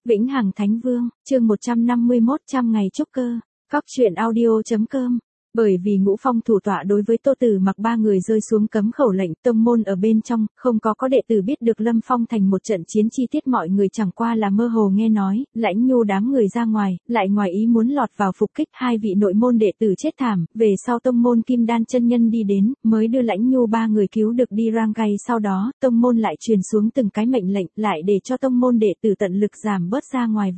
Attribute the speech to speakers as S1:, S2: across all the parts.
S1: Vĩnh Hằng Thánh Vương, chương 151 trăm ngày trúc cơ, Cóc truyện audio.com. Bởi vì Ngũ Phong thủ tọa đối với Tô Tử Mặc ba người rơi xuống cấm khẩu lệnh, tông môn ở bên trong, không có đệ tử biết được Lâm Phong thành một trận chiến chi tiết, mọi người chẳng qua là mơ hồ nghe nói, Lãnh Nhu đám người ra ngoài, lại ngoài ý muốn lọt vào phục kích, hai vị nội môn đệ tử chết thảm, về sau tông môn Kim Đan chân nhân đi đến, mới đưa Lãnh Nhu ba người cứu được đi rang gay, sau đó, tông môn lại truyền xuống từng cái mệnh lệnh, lại để cho tông môn đệ tử tận lực giảm bớt ra ngoài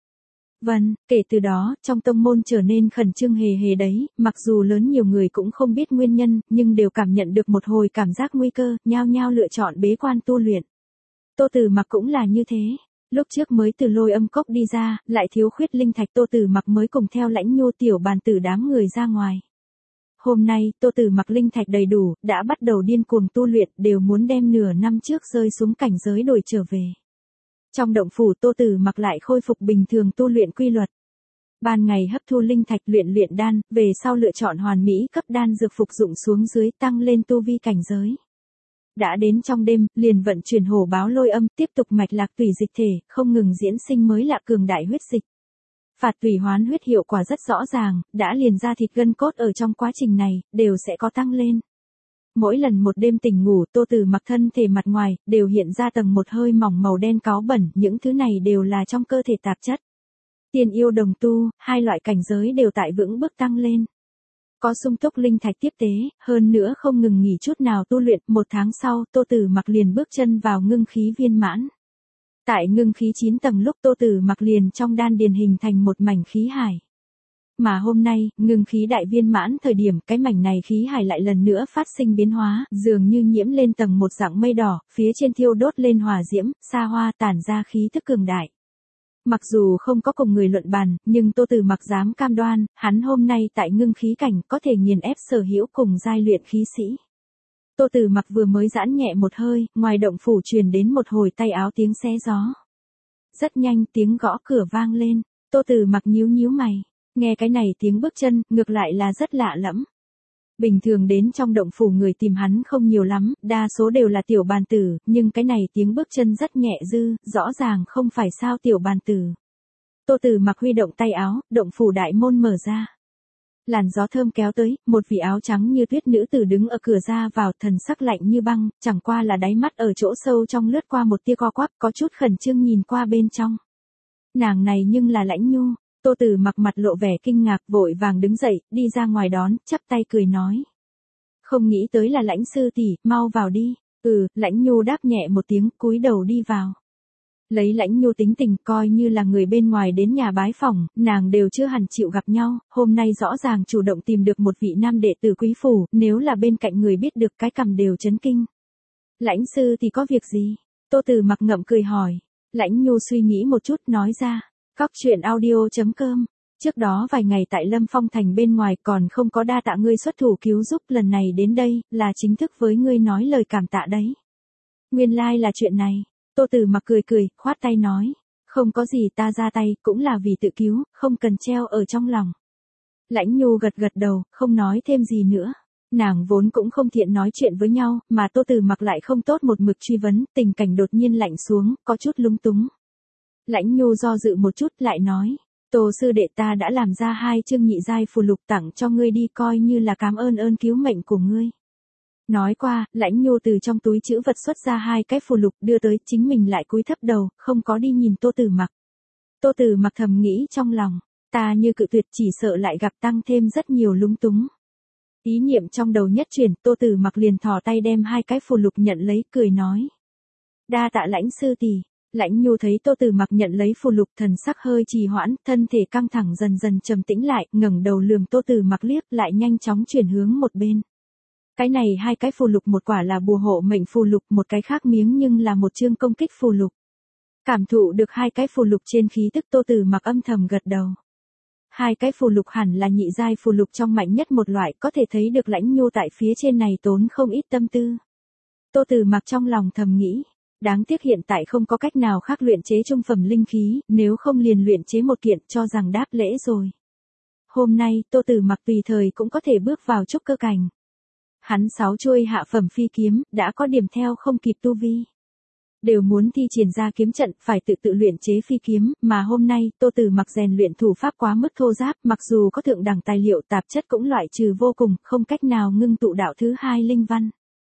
S1: Vân, kể từ đó, trong tông môn trở nên khẩn trương hề hề đấy, mặc dù lớn nhiều người cũng không biết nguyên nhân, nhưng đều cảm nhận được một hồi cảm giác nguy cơ, nhao nhao lựa chọn bế quan tu luyện. Tô Tử Mặc cũng là như thế. Lúc trước mới từ Lôi Âm Cốc đi ra, lại thiếu khuyết linh thạch, Tô Tử Mặc mới cùng theo Lãnh Nhu tiểu bàn tử đám người ra ngoài. Hôm nay, Tô Tử Mặc linh thạch đầy đủ, đã bắt đầu điên cuồng tu luyện, đều muốn đem nửa năm trước rơi xuống cảnh giới đổi trở về. Trong động phủ, Tô Tử Mặc lại khôi phục bình thường tu luyện quy luật. Ban ngày hấp thu linh thạch luyện đan, về sau lựa chọn hoàn mỹ cấp đan dược phục dụng xuống dưới, tăng lên tu vi cảnh giới. Đã đến trong đêm, liền vận chuyển hổ báo lôi âm, tiếp tục mạch lạc tùy dịch thể, không ngừng diễn sinh mới lạ cường đại huyết dịch. Phạt tùy hoán huyết hiệu quả rất rõ ràng, đã liền ra thịt gân cốt ở trong quá trình này, đều sẽ có tăng lên. Mỗi lần một đêm tỉnh ngủ, Tô Tử Mặc thân thể mặt ngoài, đều hiện ra tầng một hơi mỏng màu đen cáu bẩn, những thứ này đều là trong cơ thể tạp chất. Tiên yêu đồng tu, hai loại cảnh giới đều tại vững bước tăng lên. Có sung túc linh thạch tiếp tế, hơn nữa không ngừng nghỉ chút nào tu luyện, một tháng sau, Tô Tử Mặc liền bước chân vào ngưng khí viên mãn. Tại ngưng khí 9 tầng lúc Tô Tử Mặc liền trong đan điền hình thành một mảnh khí hải. Mà hôm nay, ngưng khí đại viên mãn thời điểm, cái mảnh này khí hải lại lần nữa phát sinh biến hóa, dường như nhiễm lên tầng một dạng mây đỏ, phía trên thiêu đốt lên hỏa diễm, xa hoa tản ra khí tức cường đại. Mặc dù không có cùng người luận bàn, nhưng Tô Tử Mặc dám cam đoan, hắn hôm nay tại ngưng khí cảnh có thể nghiền ép sở hữu cùng giai luyện khí sĩ. Tô Tử Mặc vừa mới giãn nhẹ một hơi, ngoài động phủ truyền đến một hồi tay áo tiếng xé gió. Rất nhanh tiếng gõ cửa vang lên, Tô Tử Mặc nhíu mày. Nghe cái này tiếng bước chân, ngược lại là rất lạ lẫm. Bình thường đến trong động phủ người tìm hắn không nhiều lắm, đa số đều là tiểu bàn tử, nhưng cái này tiếng bước chân rất nhẹ dư, rõ ràng không phải sao tiểu bàn tử. Tô Tử Mặc huy động tay áo, động phủ đại môn mở ra. Làn gió thơm kéo tới, một vị áo trắng như tuyết nữ tử đứng ở cửa ra vào, thần sắc lạnh như băng, chẳng qua là đáy mắt ở chỗ sâu trong lướt qua một tia co quắp, có chút khẩn trương nhìn qua bên trong. Nàng này nhưng là Lãnh Nhu. Tô Tử Mặc mặt lộ vẻ kinh ngạc, vội vàng đứng dậy, đi ra ngoài đón, chắp tay cười nói. Không nghĩ tới là Lãnh sư tỷ, mau vào đi. Lãnh Nhu đáp nhẹ một tiếng, cúi đầu đi vào. Lấy Lãnh Nhu tính tình, coi như là người bên ngoài đến nhà bái phỏng, nàng đều chưa hẳn chịu gặp nhau, hôm nay rõ ràng chủ động tìm được một vị nam đệ tử quý phủ, nếu là bên cạnh người biết được cái cằm đều chấn kinh. Lãnh sư thì có việc gì? Tô Tử Mặc ngậm cười hỏi. Lãnh Nhu suy nghĩ một chút, nói ra. Cóc truyện audio.com. Trước đó vài ngày tại Lâm Phong thành bên ngoài còn không có đa tạ ngươi xuất thủ cứu giúp, lần này đến đây, là chính thức với ngươi nói lời cảm tạ đấy. Nguyên lai là chuyện này. Tô Tử Mặc cười, khoát tay nói. Không có gì, ta ra tay, cũng là vì tự cứu, không cần treo ở trong lòng. Lãnh Nhu gật đầu, không nói thêm gì nữa. Nàng vốn cũng không thiện nói chuyện với nhau, mà Tô Tử Mặc lại không tốt một mực truy vấn, tình cảnh đột nhiên lạnh xuống, có chút lúng túng. Lãnh Nhu do dự một chút, lại nói, Tô sư đệ, ta đã làm ra 2 chương nhị giai phù lục tặng cho ngươi đi, coi như là cảm ơn cứu mệnh của ngươi. Nói qua, Lãnh Nhu từ trong túi trữ vật xuất ra 2 cái phù lục đưa tới, chính mình lại cúi thấp đầu, không có đi nhìn Tô Tử Mặc. Tô Tử Mặc thầm nghĩ trong lòng, ta như cự tuyệt chỉ sợ lại gặp tăng thêm rất nhiều lúng túng. Ý niệm trong đầu nhất chuyển, Tô Tử Mặc liền thò tay đem 2 cái phù lục nhận lấy, cười nói. Đa tạ Lãnh sư tỷ. Lãnh Nhu thấy Tô Tử Mặc nhận lấy phù lục, thần sắc hơi trì hoãn, thân thể căng thẳng dần dần trầm tĩnh lại, ngẩng đầu lườm Tô Tử Mặc liếc, lại nhanh chóng chuyển hướng một bên. Cái này 2 cái phù lục, một quả là bùa hộ mệnh phù lục, một cái khác miếng nhưng là một chương công kích phù lục. Cảm thụ được 2 cái phù lục trên khí tức, Tô Tử Mặc âm thầm gật đầu. 2 cái phù lục hẳn là nhị giai phù lục trong mạnh nhất một loại, có thể thấy được Lãnh Nhu tại phía trên này tốn không ít tâm tư. Tô Tử Mặc trong lòng thầm nghĩ. Đáng tiếc hiện tại không có cách nào khác luyện chế trung phẩm linh khí, nếu không liền luyện chế một kiện cho rằng đáp lễ rồi. Hôm nay, Tô Tử Mặc tùy thời cũng có thể bước vào trúc cơ cảnh. Hắn 6 chuôi hạ phẩm phi kiếm, đã có điểm theo không kịp tu vi. đều muốn thi triển ra kiếm trận, phải tự luyện chế phi kiếm, mà hôm nay, Tô Tử Mặc rèn luyện thủ pháp quá mức thô ráp, mặc dù có thượng đẳng tài liệu tạp chất cũng loại trừ vô cùng, không cách nào ngưng tụ đạo thứ hai linh văn.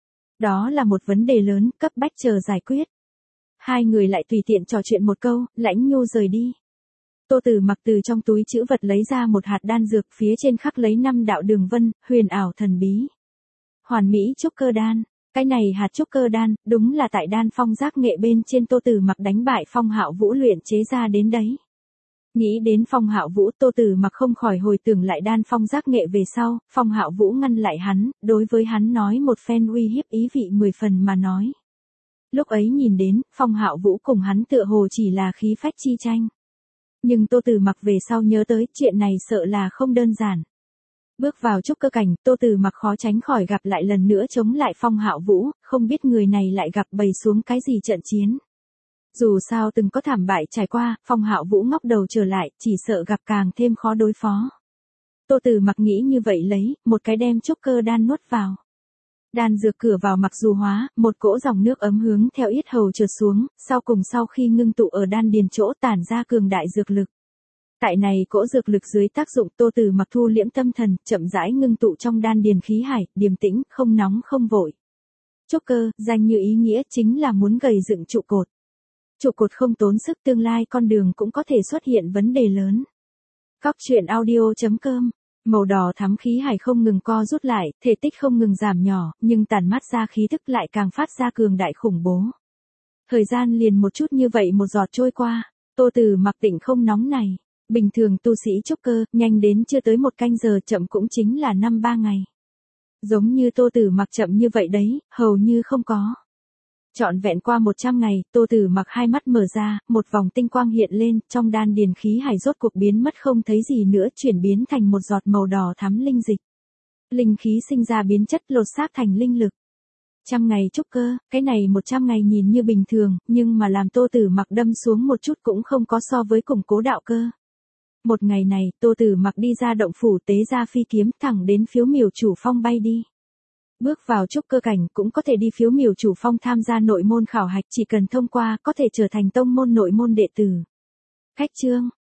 S1: Đó là một vấn đề lớn, cấp bách chờ giải quyết. Hai người lại tùy tiện trò chuyện một câu, Lãnh Nhu rời đi. Tô Tử Mặc từ trong túi trữ vật lấy ra một hạt đan dược, phía trên khắc lấy 5 đạo đường vân, huyền ảo thần bí. Hoàn mỹ trúc cơ đan. Cái này hạt trúc cơ đan, đúng là tại đan phong giác nghệ bên trên Tô Tử Mặc đánh bại Phong Hạo Vũ luyện chế ra đến đấy. Nghĩ đến Phong Hạo Vũ, Tô Tử Mặc không khỏi hồi tưởng lại đan phong giác nghệ về sau, Phong Hạo Vũ ngăn lại hắn, đối với hắn nói một phen uy hiếp ý vị 10 phần mà nói. Lúc ấy nhìn đến, Phong Hạo Vũ cùng hắn tựa hồ chỉ là khí phách chi tranh. Nhưng Tô Tử Mặc về sau nhớ tới, chuyện này sợ là không đơn giản. Bước vào trúc cơ cảnh, Tô Tử Mặc khó tránh khỏi gặp lại lần nữa chống lại Phong Hạo Vũ, không biết người này lại gặp bày xuống cái gì trận chiến. Dù sao từng có thảm bại trải qua, Phong Hạo Vũ ngóc đầu trở lại, chỉ sợ gặp càng thêm khó đối phó. Tô Tử Mặc nghĩ như vậy lấy, một cái đem trúc cơ đan nuốt vào. Đan dược cửa vào mặc dù hóa, một cỗ dòng nước ấm hướng theo yết hầu trượt xuống, sau khi ngưng tụ ở đan điền chỗ tản ra cường đại dược lực. Tại này cỗ dược lực dưới tác dụng Tô Tử Mặc thu liễm tâm thần, chậm rãi ngưng tụ trong đan điền khí hải, điềm tĩnh, không nóng không vội. Trúc cơ, danh như ý nghĩa chính là muốn gầy dựng trụ cột. Trụ cột không tốn sức, tương lai con đường cũng có thể xuất hiện vấn đề lớn. Cóc truyện audio.com. Màu đỏ thắm khí hải không ngừng co rút lại, thể tích không ngừng giảm nhỏ, nhưng tản mát ra khí tức lại càng phát ra cường đại khủng bố. Thời gian liền một chút như vậy một giọt trôi qua, Tô Tử Mặc tỉnh không nóng này. Bình thường tu sĩ trúc cơ, nhanh đến chưa tới 1 canh giờ, chậm cũng chính là 5-3 ngày. Giống như Tô Tử Mặc chậm như vậy đấy, hầu như không có. Trọn vẹn qua 100 ngày, Tô Tử Mặc hai mắt mở ra, một vòng tinh quang hiện lên, trong đan điền khí hải rốt cuộc biến mất không thấy gì nữa, chuyển biến thành một giọt màu đỏ thắm linh dịch. Linh khí sinh ra biến chất lột xác thành linh lực. 100 ngày trúc cơ, cái này 100 ngày nhìn như bình thường, nhưng mà làm Tô Tử Mặc đâm xuống một chút cũng không có so với củng cố đạo cơ. Một ngày này, Tô Tử Mặc đi ra động phủ tế ra phi kiếm, thẳng đến Phiếu Miểu Chủ Phong bay đi. Bước vào trúc cơ cảnh cũng có thể đi Phiếu Miểu Chủ Phong tham gia nội môn khảo hạch, chỉ cần thông qua có thể trở thành tông môn nội môn đệ tử. Khách chương,